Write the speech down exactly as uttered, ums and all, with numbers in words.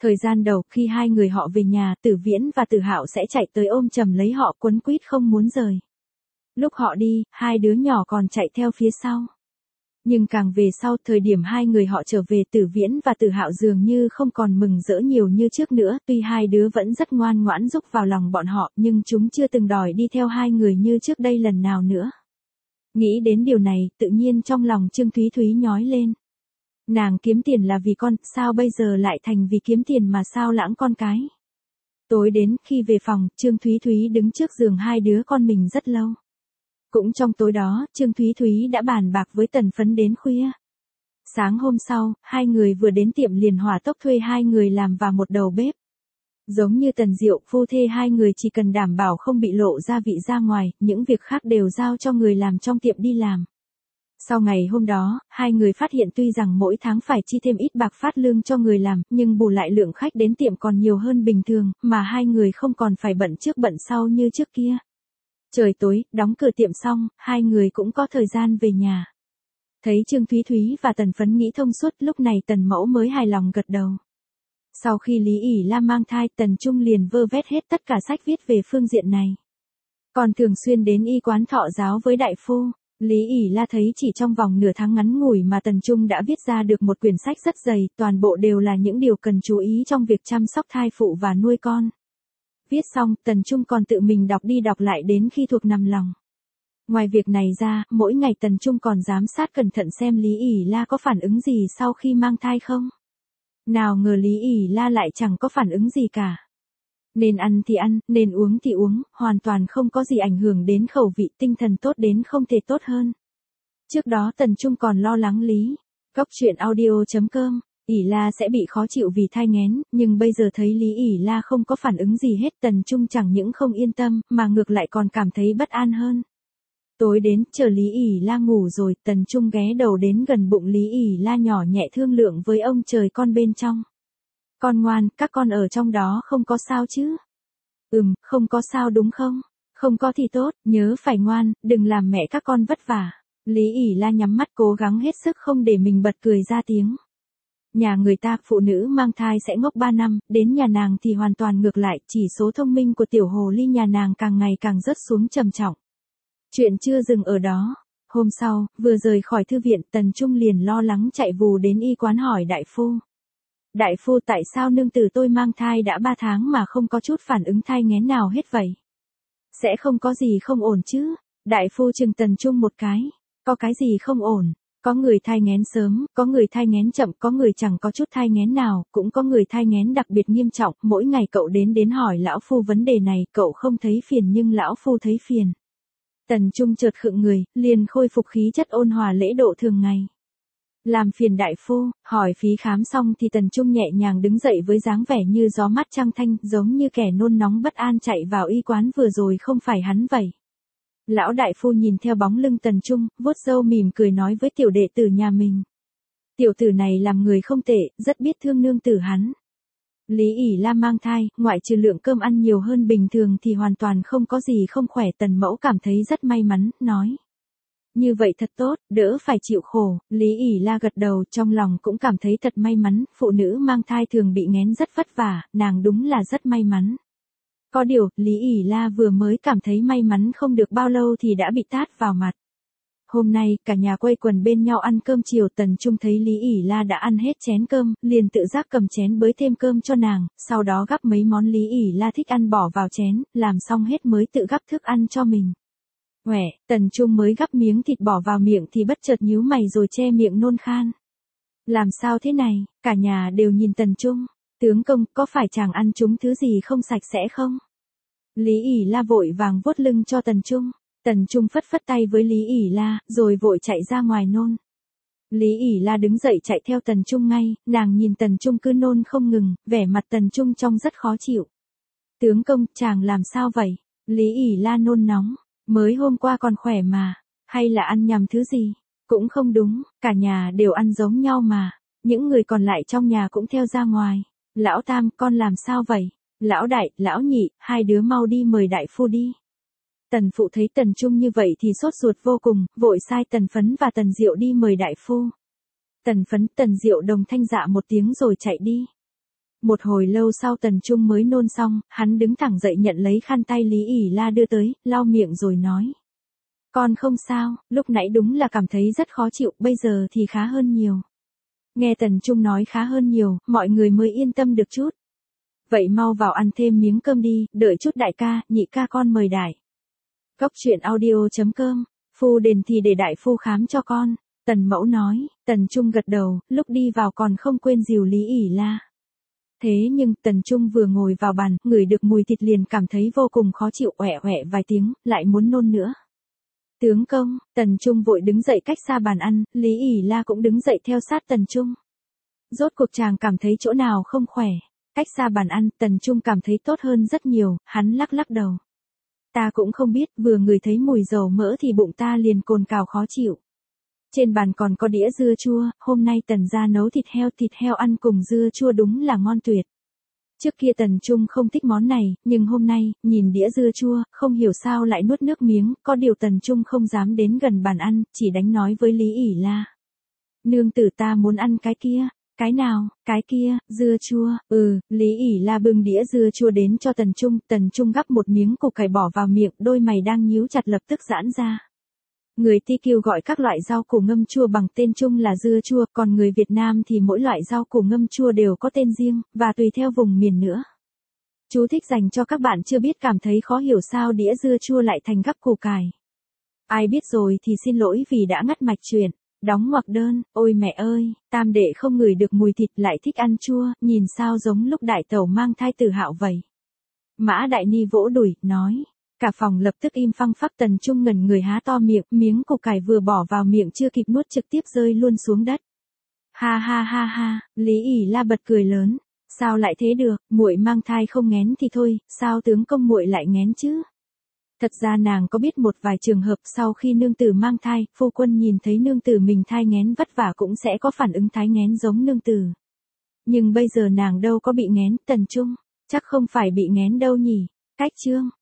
Thời gian đầu khi hai người họ về nhà, Tử Viễn và Tử Hạo sẽ chạy tới ôm chầm lấy họ quấn quýt không muốn rời. Lúc họ đi, hai đứa nhỏ còn chạy theo phía sau. Nhưng càng về sau, thời điểm hai người họ trở về, Tử Viễn và Tử Hạo dường như không còn mừng rỡ nhiều như trước nữa, tuy hai đứa vẫn rất ngoan ngoãn giúp vào lòng bọn họ, nhưng chúng chưa từng đòi đi theo hai người như trước đây lần nào nữa. Nghĩ đến điều này, tự nhiên trong lòng Trương Thúy Thúy nhói lên. Nàng kiếm tiền là vì con, sao bây giờ lại thành vì kiếm tiền mà sao lãng con cái. Tối đến, khi về phòng, Trương Thúy Thúy đứng trước giường hai đứa con mình rất lâu. Cũng trong tối đó, Trương Thúy Thúy đã bàn bạc với Tần Phấn đến khuya. Sáng hôm sau, hai người vừa đến tiệm liền hỏa tốc thuê hai người làm vào một đầu bếp. Giống như Tần Diệu, phu thê hai người chỉ cần đảm bảo không bị lộ gia vị ra ngoài, những việc khác đều giao cho người làm trong tiệm đi làm. Sau ngày hôm đó, hai người phát hiện tuy rằng mỗi tháng phải chi thêm ít bạc phát lương cho người làm, nhưng bù lại lượng khách đến tiệm còn nhiều hơn bình thường, mà hai người không còn phải bận trước bận sau như trước kia. Trời tối, đóng cửa tiệm xong, hai người cũng có thời gian về nhà. Thấy Trương Thúy Thúy và Tần Phấn nghĩ thông suốt, lúc này Tần Mẫu mới hài lòng gật đầu. Sau khi Lý ỉ La mang thai, Tần Trung liền vơ vét hết tất cả sách viết về phương diện này. Còn thường xuyên đến y quán thọ giáo với đại phu. Lý ỉ La thấy chỉ trong vòng nửa tháng ngắn ngủi mà Tần Trung đã viết ra được một quyển sách rất dày, toàn bộ đều là những điều cần chú ý trong việc chăm sóc thai phụ và nuôi con. Viết xong, Tần Trung còn tự mình đọc đi đọc lại đến khi thuộc nằm lòng. Ngoài việc này ra, mỗi ngày Tần Trung còn giám sát cẩn thận xem Lý ỉ La có phản ứng gì sau khi mang thai không. Nào ngờ Lý ỉ La lại chẳng có phản ứng gì cả. Nên ăn thì ăn, nên uống thì uống, hoàn toàn không có gì ảnh hưởng đến khẩu vị, tinh thần tốt đến không thể tốt hơn. Trước đó Tần Trung còn lo lắng Lý. Góc truyện audio chấm com, ỉ La sẽ bị khó chịu vì thai nghén, nhưng bây giờ thấy Lý ỉ La không có phản ứng gì hết, Tần Trung chẳng những không yên tâm, mà ngược lại còn cảm thấy bất an hơn. Tối đến, chờ Lý ỉ La ngủ rồi, Tần Trung ghé đầu đến gần bụng Lý ỉ La nhỏ nhẹ thương lượng với ông trời con bên trong. Con ngoan, các con ở trong đó không có sao chứ? Ừm, không có sao đúng không? Không có thì tốt, nhớ phải ngoan, đừng làm mẹ các con vất vả. Lý ỉ La nhắm mắt cố gắng hết sức không để mình bật cười ra tiếng. Nhà người ta, phụ nữ mang thai sẽ ngốc ba năm, đến nhà nàng thì hoàn toàn ngược lại, chỉ số thông minh của tiểu hồ ly nhà nàng càng ngày càng rớt xuống trầm trọng. Chuyện chưa dừng ở đó. Hôm sau, vừa rời khỏi thư viện, Tần Trung liền lo lắng chạy vù đến y quán hỏi đại phu. Đại phu, tại sao nương tử tôi mang thai đã ba tháng mà không có chút phản ứng thai nghén nào hết vậy? Sẽ không có gì không ổn chứ? Đại phu chừng Tần Trung một cái. Có cái gì không ổn? Có người thai nghén sớm, có người thai nghén chậm, có người chẳng có chút thai nghén nào, cũng có người thai nghén đặc biệt nghiêm trọng. Mỗi ngày cậu đến đến hỏi lão phu vấn đề này, cậu không thấy phiền nhưng lão phu thấy phiền. Tần Trung chợt khựng người, liền khôi phục khí chất ôn hòa lễ độ thường ngày. Làm phiền đại phu, hỏi phí khám xong thì Tần Trung nhẹ nhàng đứng dậy với dáng vẻ như gió mát trăng thanh, giống như kẻ nôn nóng bất an chạy vào y quán vừa rồi không phải hắn vậy. Lão đại phu nhìn theo bóng lưng Tần Trung, vuốt râu mỉm cười nói với tiểu đệ tử nhà mình. Tiểu tử này làm người không tệ, rất biết thương nương tử hắn. Lý ỉ La mang thai, ngoại trừ lượng cơm ăn nhiều hơn bình thường thì hoàn toàn không có gì không khỏe. Tần Mẫu cảm thấy rất may mắn, nói. Như vậy thật tốt, đỡ phải chịu khổ. Lý ỉ La gật đầu, trong lòng cũng cảm thấy thật may mắn, phụ nữ mang thai thường bị nghén rất vất vả, nàng đúng là rất may mắn. Có điều, Lý ỉ La vừa mới cảm thấy may mắn không được bao lâu thì đã bị tát vào mặt. Hôm nay, cả nhà quây quần bên nhau ăn cơm chiều. Tần Trung thấy Lý ỉ La đã ăn hết chén cơm, liền tự giác cầm chén bới thêm cơm cho nàng, sau đó gắp mấy món Lý ỉ La thích ăn bỏ vào chén, làm xong hết mới tự gắp thức ăn cho mình. Quẻ, Tần Trung mới gắp miếng thịt bỏ vào miệng thì bất chợt nhíu mày rồi che miệng nôn khan. Làm sao thế này, cả nhà đều nhìn Tần Trung. Tướng công, có phải chàng ăn trúng thứ gì không sạch sẽ không? Lý ỉ La vội vàng vuốt lưng cho Tần Trung. Tần Trung phất phất tay với Lý ỉ La, rồi vội chạy ra ngoài nôn. Lý ỉ La đứng dậy chạy theo Tần Trung ngay, nàng nhìn Tần Trung cứ nôn không ngừng, vẻ mặt Tần Trung trông rất khó chịu. Tướng công, chàng làm sao vậy? Lý ỉ La nôn nóng, mới hôm qua còn khỏe mà, hay là ăn nhầm thứ gì? Cũng không đúng, cả nhà đều ăn giống nhau mà, những người còn lại trong nhà cũng theo ra ngoài. Lão Tam, con làm sao vậy? Lão Đại, Lão Nhị, hai đứa mau đi mời đại phu đi. Tần phụ thấy Tần Trung như vậy thì sốt ruột vô cùng, vội sai Tần Phấn và Tần Diệu đi mời đại phu. Tần Phấn, Tần Diệu đồng thanh dạ một tiếng rồi chạy đi. Một hồi lâu sau Tần Trung mới nôn xong, hắn đứng thẳng dậy nhận lấy khăn tay Lý ỉ La đưa tới, lau miệng rồi nói. Con không sao, lúc nãy đúng là cảm thấy rất khó chịu, bây giờ thì khá hơn nhiều. Nghe Tần Trung nói khá hơn nhiều, mọi người mới yên tâm được chút. Vậy mau vào ăn thêm miếng cơm đi, đợi chút đại ca, nhị ca con mời đại. Cốc truyện audio chấm com, phu đền thì để đại phu khám cho con. Tần Mẫu nói, Tần Trung gật đầu, lúc đi vào còn không quên dìu Lý ỉ La. Thế nhưng Tần Trung vừa ngồi vào bàn, ngửi được mùi thịt liền cảm thấy vô cùng khó chịu, oẹ oẹ vài tiếng, lại muốn nôn nữa. Tướng công, Tần Trung vội đứng dậy cách xa bàn ăn, Lý ỉ La cũng đứng dậy theo sát Tần Trung. Rốt cuộc chàng cảm thấy chỗ nào không khỏe. Cách xa bàn ăn, Tần Trung cảm thấy tốt hơn rất nhiều, hắn lắc lắc đầu. Ta cũng không biết, vừa ngửi thấy mùi dầu mỡ thì bụng ta liền cồn cào khó chịu. Trên bàn còn có đĩa dưa chua, hôm nay Tần gia nấu thịt heo, thịt heo ăn cùng dưa chua đúng là ngon tuyệt. Trước kia Tần Trung không thích món này, nhưng hôm nay, nhìn đĩa dưa chua, không hiểu sao lại nuốt nước miếng, có điều Tần Trung không dám đến gần bàn ăn, chỉ đánh nói với Lý ỉ La. Nương tử ta muốn ăn cái kia. Cái nào, cái kia, dưa chua, ừ, Lý ỉ La bưng đĩa dưa chua đến cho Tần Trung, Tần Trung gắp một miếng củ cải bỏ vào miệng, đôi mày đang nhíu chặt lập tức giãn ra. Người Ti Kiêu gọi các loại rau củ ngâm chua bằng tên chung là dưa chua, còn người Việt Nam thì mỗi loại rau củ ngâm chua đều có tên riêng, và tùy theo vùng miền nữa. Chú thích dành cho các bạn chưa biết cảm thấy khó hiểu sao đĩa dưa chua lại thành gắp củ cải. Ai biết rồi thì xin lỗi vì đã ngắt mạch chuyện. Đóng ngoặc đơn, ôi mẹ ơi, tam đệ không ngửi được mùi thịt lại thích ăn chua, nhìn sao giống lúc đại tẩu mang thai Tử Hạo vậy. Mã Đại Ni vỗ đùi, nói. Cả phòng lập tức im phăng phắc. Tần Trung ngẩn người há to miệng, miếng củ cải vừa bỏ vào miệng chưa kịp nuốt trực tiếp rơi luôn xuống đất. Ha ha ha ha, Lý ỉ La bật cười lớn. Sao lại thế được, muội mang thai không nghén thì thôi, sao tướng công muội lại nghén chứ? Thật ra nàng có biết một vài trường hợp sau khi nương tử mang thai, phu quân nhìn thấy nương tử mình thai nghén vất vả cũng sẽ có phản ứng thái nghén giống nương tử. Nhưng bây giờ nàng đâu có bị nghén, Tần Trung, chắc không phải bị nghén đâu nhỉ. Cách chương